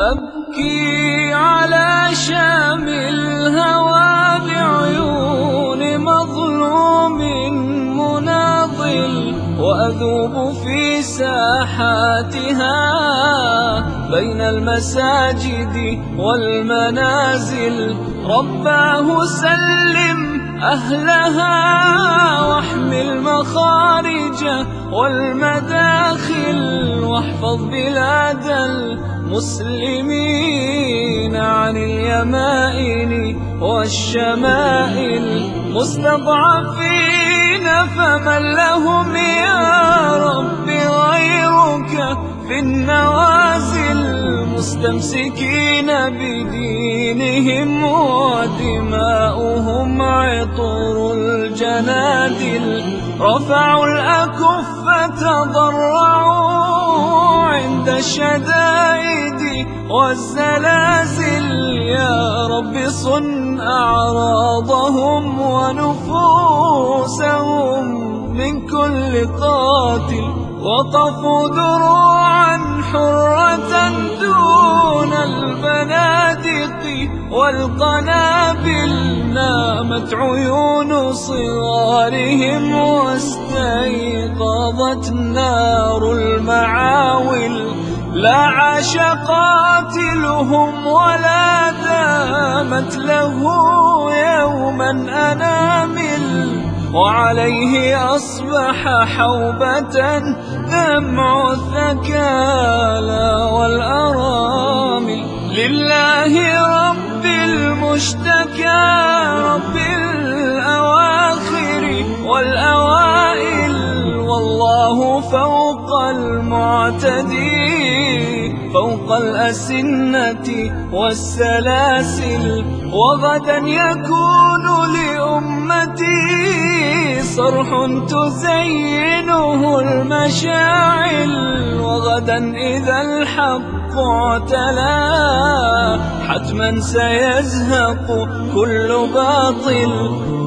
أبكي على شام الهوى بعيون مظلوم مناضل، وأذوب في ساحاتها بين المساجد والمنازل. رباه سلم أهلها واحمي المخارج والمداخل، واحفظ بلاد المسلمين عن اليمائن والشمائل. مستضعفين فمن لهم يا رب غيرك في النوازل، مستمسكين بدينهم ودماؤهم عطر الجنادل. رفعوا الأكف تضرعوا عند الشدائد والزلازل. يا رب صن أعراضهم ونفوسهم من كل قاتل. وقفوا دروعا حرة دون البنادق والقنابل. نامت عيون صغارهم واستيقظت نار المعاول. لا عاش قاتلهم ولا دامت له يوما أنامل، وعليه أصبح حوبة دمع الثكالى والأرامل. لله رب المشتكى رب الأواخر والأوائل، والله فوق المعتدي فوق الأسنة والسلاسل. وغدا يكون لأمتي صرح تزينه المشاعل. وغدا إذا الحق اعتلى حتما سيزهق كل باطل.